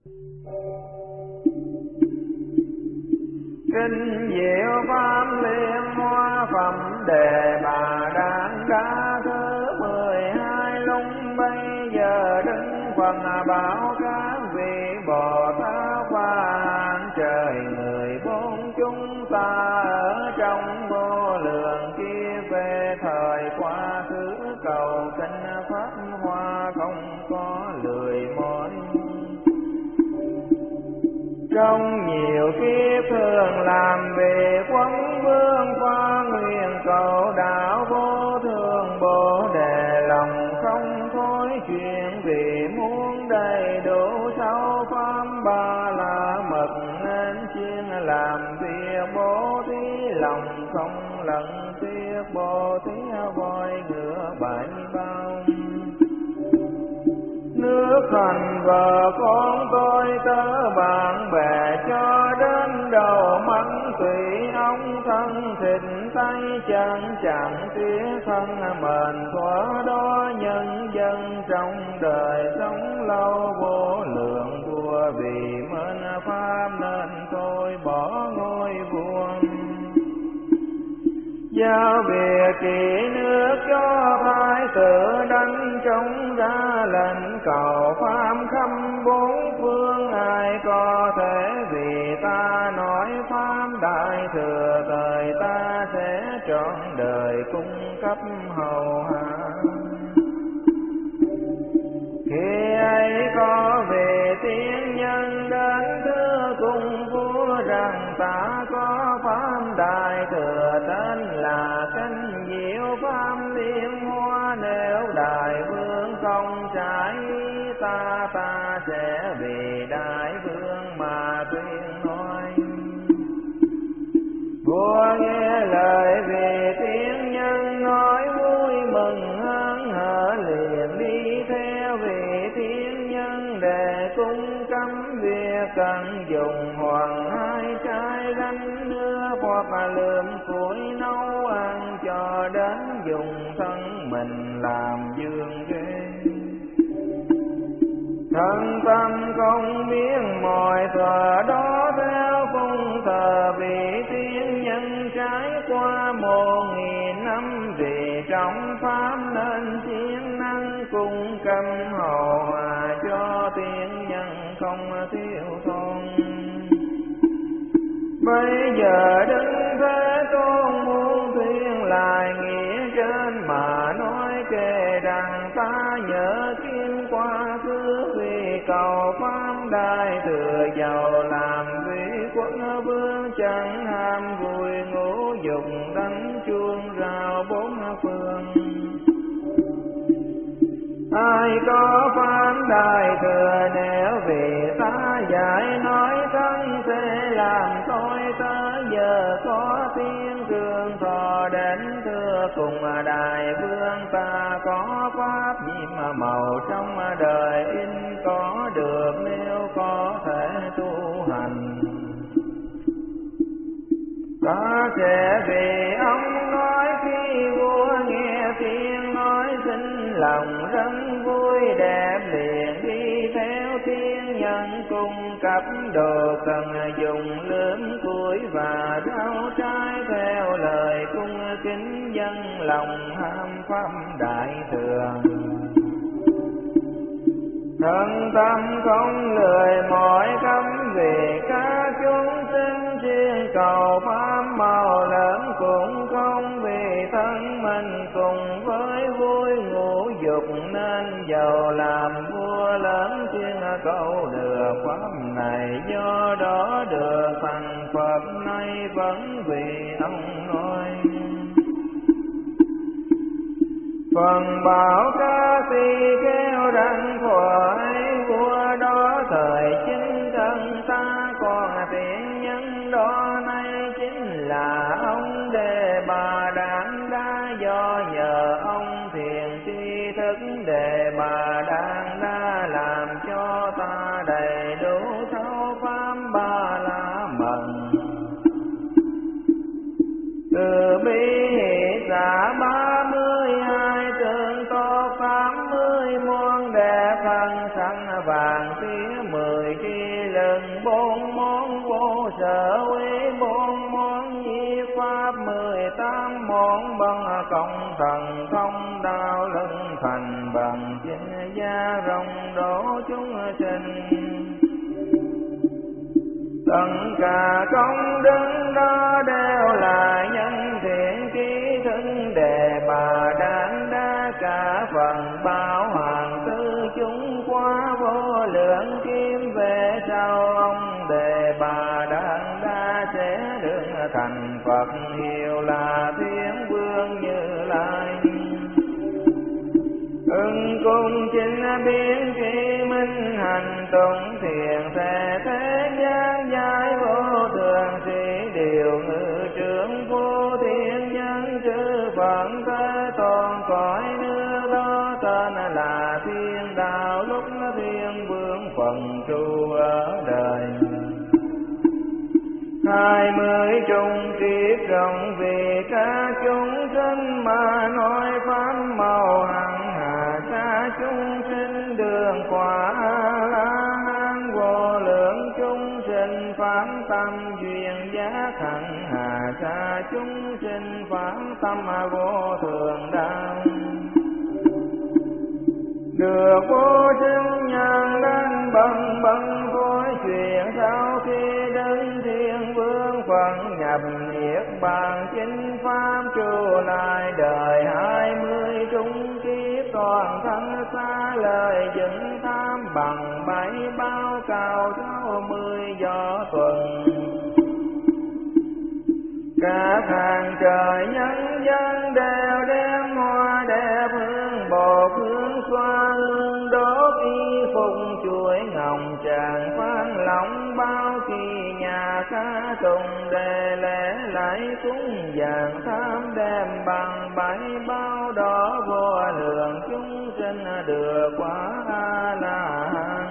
Kinh diệu pháp liên hoa phẩm đề bà đàn đa thứ 12 lúc bây giờ đứng phần bảo các vị Bồ Tát và trời người bốn chúng ta ở trong vô lượng kia về thời quá khứ cầu kinh pháp hoa không có lười mỏi. Trong nhiều kiếp thường làm việc quấn vương qua nguyện cầu đạo vô thường bồ đề lòng không thối chuyện vì muốn đầy đủ sáu pháp ba la mật nên chuyên làm việc bố thí lòng không lẫn tiếc bố thí voi ngựa bảy bao. Nước thành vợ con tôi tớ bạn bè cho đến đầu mắt tùy ông thân thịt tay chân chẳng tiếc thân mền thỏa đó nhân dân trong đời sống lâu vô lượng vua vì mến pháp nên tôi bỏ ngôi vua. Giao việc trị nước cho thái tử đánh trống ra lệnh cầu pháp khắp bốn phương ai có thể vì ta nói pháp đại thừa thời ta sẽ trọn đời cung cấp hầu hạ. Khi ấy có về tiếng nhân đến thưa cùng vua rằng ta có pháp đại thừa tên là kinh diệu pháp liên hoa, nếu đại vương không trái ta sẽ vì đại vương mà tuyên nói. Vua nghe lời về tiếng nhân nói vui mừng hớn hở liền đi theo về tiếng nhân để cung cấm việc cần dùng hoàng hai trái gánh nước hoặc lượm củi nấu ăn cho đến dùng thân mình làm dương ghế. Thân tâm không biết mọi thuở đó theo cung thờ vì tiếng nhân trải qua 1000 năm vì trong pháp nên siêng năng cung cấp hầu hòa cho tiếng nhân không thiếu thốn. Bây giờ Đức Thế Tôn muốn thuyên lại nghĩa trên mà nói kể rằng ta nhớ kim quá khứ vì cầu pháp đại thừa giàu làm vị quân vương chẳng ham vui ngũ dục đánh chuông rao bốn phương. Ai có pháp đại thừa nếu vì ta giải nói thân sẽ làm tôi tới giờ có tiếng cường thọ đến thưa cùng đại vương ta có pháp nhiệm màu trong đời in có được nếu có thể tu hành. Ta sẽ vì ông nói khi vua nghe tiếng nói xin lòng rất vui đẹp liền đi theo thiên nhân cung cấp đồ cần dùng lưỡng củi và rau trái theo lời cung kính dân lòng ham pháp đại thừa. Thân tâm không lười mỏi cấm vì các chúng sinh chuyên cầu pháp màu lớn cũng không vì thân mình cùng với vui ngũ dục nên giàu làm vua lớn chuyên cầu được pháp này do đó được thành Phật nay vẫn vì ông nói. Phần bảo ca si kêu rằng thuở ấy vua đó thời chính thân ta còn tiện nhân đó nay chính là ông Đề Bà Đản Đa do nhờ ông thiền tri thức Đề Bà Đản Đa làm cho ta đầy đủ sáu pháp ba la mật. Từ bi giả 32 tương tốt 80 muôn đẹp thân sanh vàng tía 10 tri lực 4 món vô sở quý 4 món di pháp 18 món bằng công thần thông đạo lưng thành bằng chinh gia rộng đổ chúng sinh. Tất cả công đức đó đều là nhân thiện trí thân đề bà đản đa cả phần bảo hoàng tư chúng quá vô lượng kim về sau ông đề bà đản đa sẽ được thành Phật hiệu là Thiên Vương Như Lai. Ưng cung chính biến tri minh hành tụng thiền thể thế gian giải vô thường sĩ điều ngự trưởng vô thiên nhân chư Phật thế tôn cõi nước đó tên là Thiên Đạo lúc Thiên Vương phần trụ ở đời. 20 trung kiếp rộng vì các chúng sinh mà nói pháp màu hằng hà xa chúng sinh đường quả La Hán vô lượng chúng sinh phán tâm duyên giác hằng hà xa chúng sinh phán tâm vô thường đạo. Được vô sinh nhân đến bần khối chuyện sau khi đến Thiên Vương phần nhập niết bàn chính pháp trụ lại đời 20 trung kiếp toàn thân xa lời dựng tham bằng 7 bao cao 60 gió tuần. Các hàng trời nhân dân đều đem hoa đẹp hương bột hương xoa hương đốt y phục chuỗi ngọc tràng phan lòng bao kỳ nhà ca tùng đề lễ lại cúng vàng tham đem bằng 7 bao đó vô lượng chúng sinh được quả La Hán.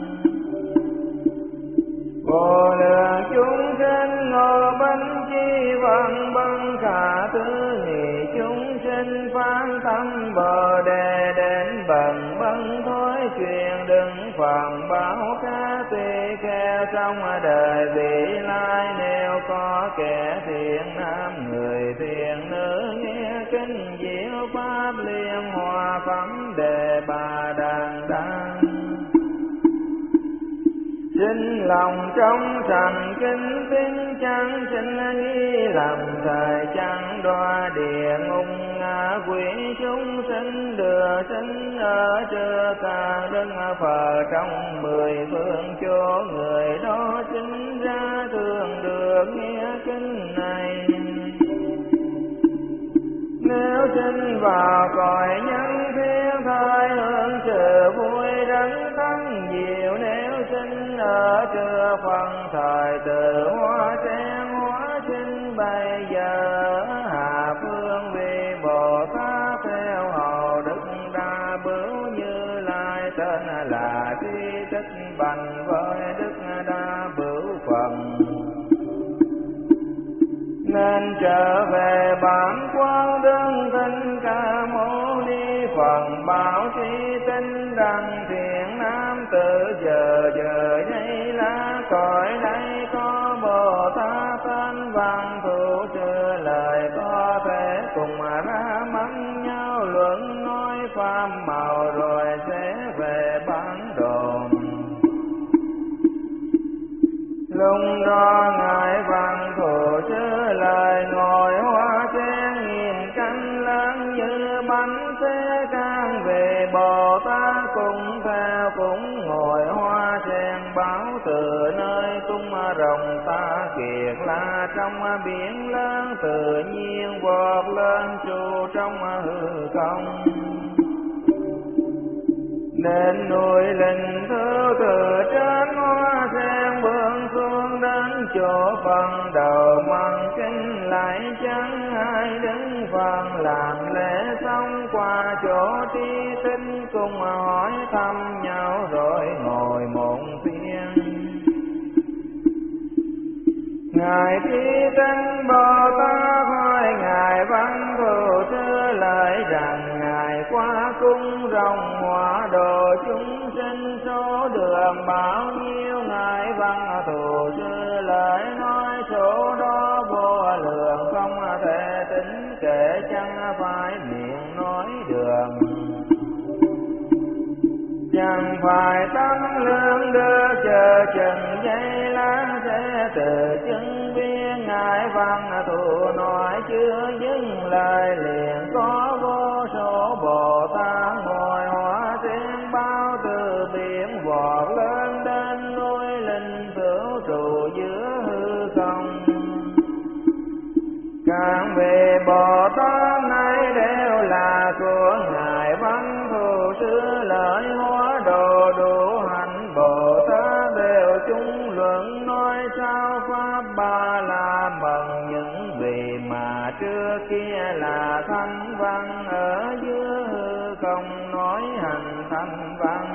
Vô lượng chúng sinh ngồi bánh chi văn băng khả tư nghị chúng sinh phán tâm bồ đề đến bần thối chuyện đừng phần báo ca tùy khe trong đời vị lai. Nếu có kẻ thiện nam người thiện nữ nghe kinh diệu pháp liên hòa phẩm đề bà đàn đăng. Sinh lòng trong sạch kính tín chẳng sinh nghi làm thời chẳng đoa địa ngục ngạ quỷ chúng sinh đưa sinh ở chưa càng đứng phờ trong 10 phương chỗ người đó sinh ra thường được nghe kinh này. Nếu sinh vào cõi nhân thiên thời hưởng sự vui đấng thắng diệu. Nếu sinh ở chưa phần thời từ hoa sen hóa sinh bây giờ hạ phương vì Bồ Tát theo hầu Đức Đa Bửu Như Lai tên là Tri Tích Bành với Đức Đa Bửu Phần. Nên trở về bản quan đương thinh Ca Mâu Ni Phần bảo trí tinh đăng thiện nam tử giờ đây lá cõi đây có Bồ Tát tên văn thủ chưa lời có thể cùng ra mắng nhau luận nói pháp màu rồi sẽ về bản đồ. Lúc đó ngài văn thủ chứa lời ngồi hoa sen nhìn cánh lớn như bánh xe can về Bồ Tát cũng theo cũng ngồi hoa sen báo từ nơi cung rồng ta kiệt la trong biển lớn tự nhiên vọt lên trụ trong hư không. Nên núi linh thứ từ trên hoa sen bước xuống đến chỗ phần đầu mang kinh lại chẳng ai đứng phần làm lễ xong qua chỗ tri tinh cùng hỏi thăm nhau rồi ngồi một tiếng. Ngài tri tinh Bồ Tát hỏi ngài văn thù xưa lời rằng ngài qua cung rồng hóa độ chúng sinh số đường bao nhiêu chờ chừng giây lát sẽ từ chân biên ngài văn thù nói chưa dừng lời liền có vô số Bồ Tát ngồi hóa sen bao từ biển vọt lên đến núi linh vũ trụ giữa hư không. Các vị Bồ Tát này đều là của ngài văn thù sư lợi hóa độ đủ hạnh Bồ Tát đều chung luận nói sao pháp ba la mừng những vị mà trước kia là thanh văn ở giữa hư không nói hành thanh văn.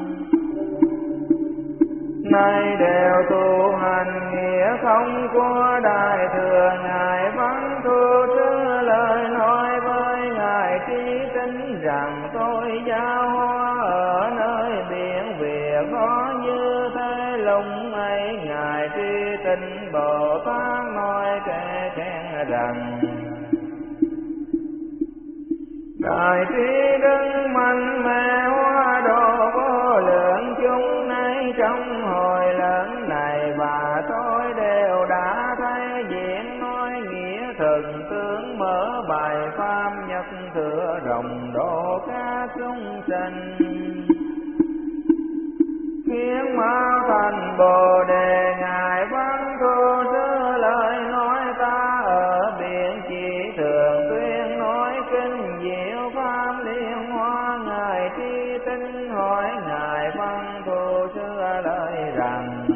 Nay đều tu hành nghĩa không của đại thừa ngài văn thù sư lời nói với ngài trí tính rằng tôi giao hoa ở nơi biển Việt có như thế lúc ấy ngài trí tính Bồ Tát nói kể khen rằng đại trí đức mạnh mẽ hóa độ vô lượng chúng nay trong hồi lớn này và tôi đều đã thấy diễn nói nghĩa thần tướng mở bài pháp nhất thừa rộng độ các chúng sinh khiến mau thành Bồ Đề ngài văn thù sư lời nói ta ở biển chỉ thường tuyên nói kinh diệu pháp liên hoa ngài tri tinh hỏi ngài văn thù sư lời rằng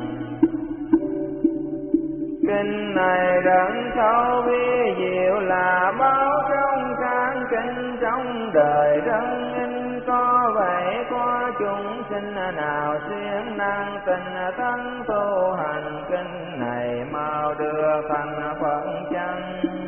kinh này rất sâu vi diệu là báo trong các kinh trong đời rất in có vậy có chúng sinh nào siêng năng tình tấn tu hành kinh này mau đưa thành Phật chân.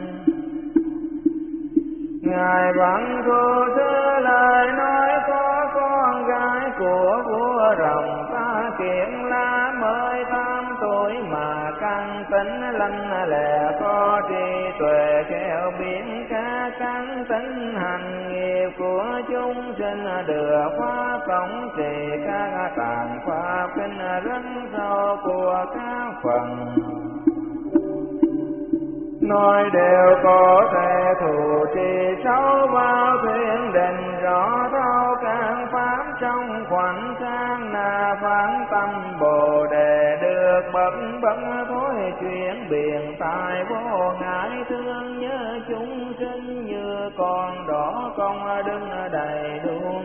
Ngài văn thù sư lời nói có con gái của vua rồng ta kiện la mới 8 tuổi mà căn tính lanh lẹ có trí tuệ khéo biến các căn tính hành nghiệp của chúng sinh được phá cổng trì các tạng pháp kinh rất sâu của các phần nói đều có thể thù trì sâu vào thuyết định rõ thấu các pháp trong khoảnh khắc là phán tâm Bồ Đề được bậc thối chuyển biển tại vô ngại thương nhớ chúng sinh như con đỏ công đứng đầy đuông.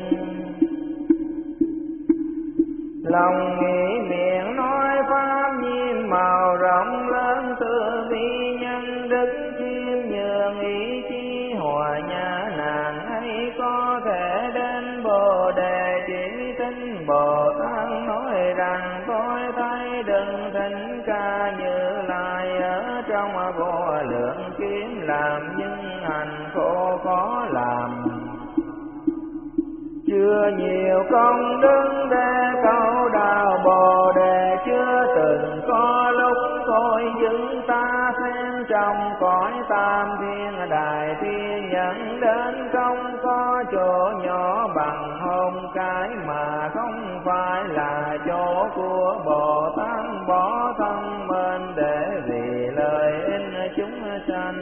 Lòng nghĩ miệng nói pháp nhiên màu rộng lớn từ bi nhân đức chiêm nhường ý chí hòa nhã nàng ấy có thể đến Bồ Đề chỉ tinh Bồ Tát nói rằng tôi thấy đừng thỉnh ca Như Lai ở trong vô lượng kiếm làm nhưng hành khổ khó làm chưa nhiều công đức để câu đạo Bồ Đề chưa từng có lúc tôi dừng ta xem trong cõi tam thiên đại thiên nhận đến không có chỗ nhỏ bằng hôn cái mà không phải là chỗ của Bồ Tát bỏ thân mình để vì lợi ích chúng sanh.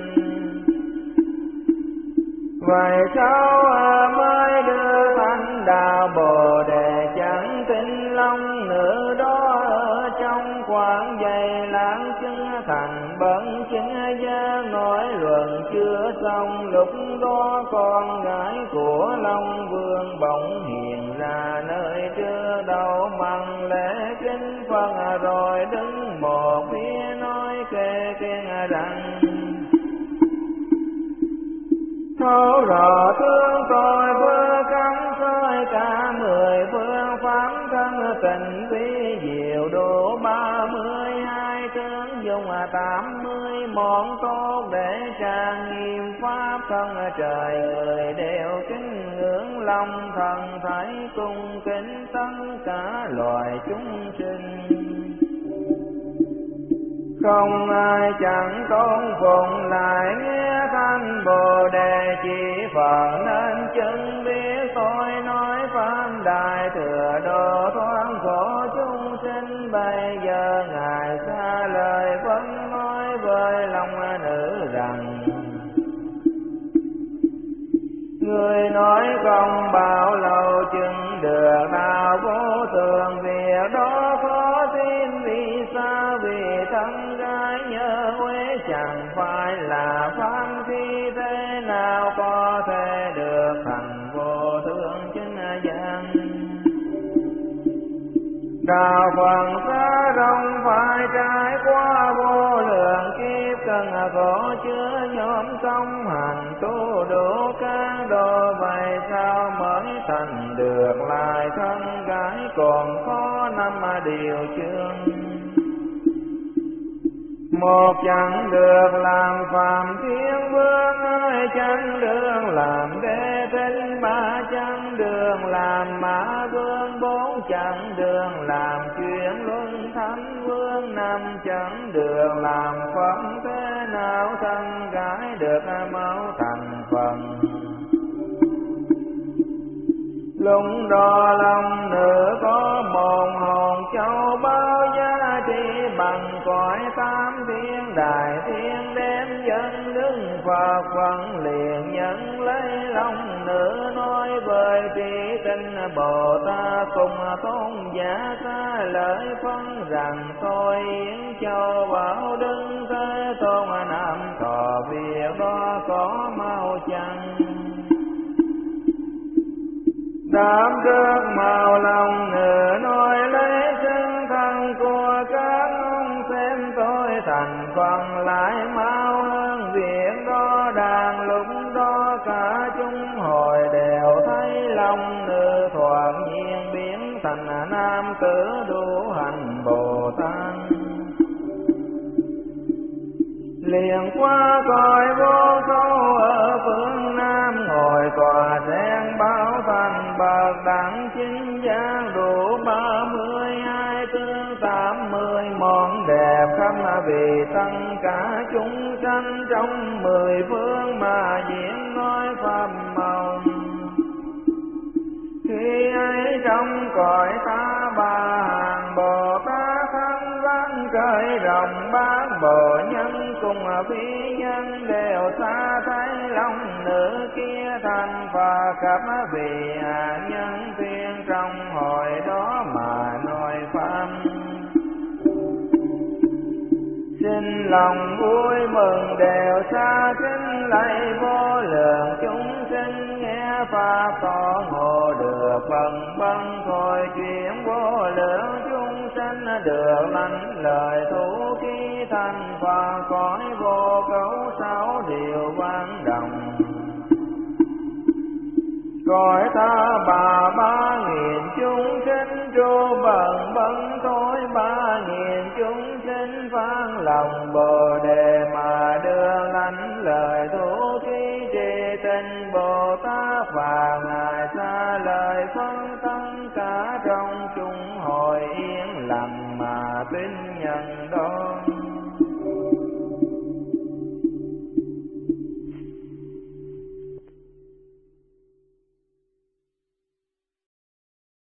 Vậy sao mới đưa thánh đạo Bồ Đề chẳng tin long nữ đó ở trong quán dày lãng chứng thành bẩn chứng gia nói luận chưa xong lúc đó con gái của Long Vương bỗng hiện ra nơi trước đầu măng lễ kính phân rồi đứng một phía nói kê kiên rằng thấu rõ thương tôi vừa cắn soi cả 10 phương pháp thân tình vi diệu độ 32 tướng dùng 80 món tốt để trang nghiêm pháp thân trời người đều kính ngưỡng lòng thần thấy cung kính tất cả loài chúng sinh. Không ai chẳng tôn phụng lại nghe thanh Bồ Đề chỉ Phật nên chứng biết tôi nói pháp đại thừa độ thoát khổ chúng sinh bây giờ ngài xa lời vẫn nói với lòng nữ rằng: người nói không bao lâu chừng được đạo vô thường, việc đó khó tin vì sao? Vì thân gái nhớ Huế chẳng phải là phàm thi, thế nào có thể được thành vô thường chính gian. Đạo Phật xa rộng phải trải qua vô lượng kiếp, cần khổ chứa nhóm công hành tu đủ các độ, vậy sao mới thành được lại thân gái? Còn khó năm điều chương. Một chẳng được làm Phạm Thiên Vương, hai chẳng được làm Đế Thích, ba chẳng được làm Mã Vương, bốn chẳng được làm Chuyển Luân Thánh Vương, năm chẳng được làm Phật. Thế nào thân gái được mau thành phần? Lúc đó lòng nữ có một hồn châu bao giá trị bằng cõi tam thiên đại thiên, đem dân đức Phật vẫn liền nhận lấy lòng nữ, nói với trí tinh Bồ Tát cùng tôn giả ca lợi phân rằng: tôi Yến Châu Bảo Đức Thế Tôn Nam Thọ, việc đó có mau chăng? Đám trước màu lòng nữ nói lấy chân thân của các ông, xem tôi thành phần lại mau hơn việc đó. Đang lúc đó cả chúng hồi đều thấy lòng nữ thoạt nhiên biến thành nam tử đủ hành Bồ Tát, liền qua cõi vô số ở phương Nam, ngồi tòa sen bao thành bậc đẳng chính giác, đủ 32 tương 80 món đẹp khắp, vì tất cả chúng sanh trong 10 phương mà diễn nói pháp màu. Khi ấy trong cõi ta bà hàng Bồ Tát thắng văn cởi rộng, bát bộ nhân cùng phi nhân đều xa thấy lòng nữ kia thành Phật khắp, vì hạ nhân thiên trong hồi đó mà nói pháp. Xin lòng vui mừng đều xa kính lạy vô lượng chúng sinh, nghe pháp có ngộ được phần băng thôi chuyện vô lượng chúng sanh, được lánh lời thủ khi thành Phật cõi vô cấu 6 điều vang đồng. Cõi ta bà 3000 chúng sinh tru bần bấn thôi, 3000 chúng sinh vang lòng Bồ Đề mà đưa lánh lời thủ khi trì tình Bồ Tát, và ngài xa lời phân tất cả trong chúng hồi yên lặng mà tin nhận đó.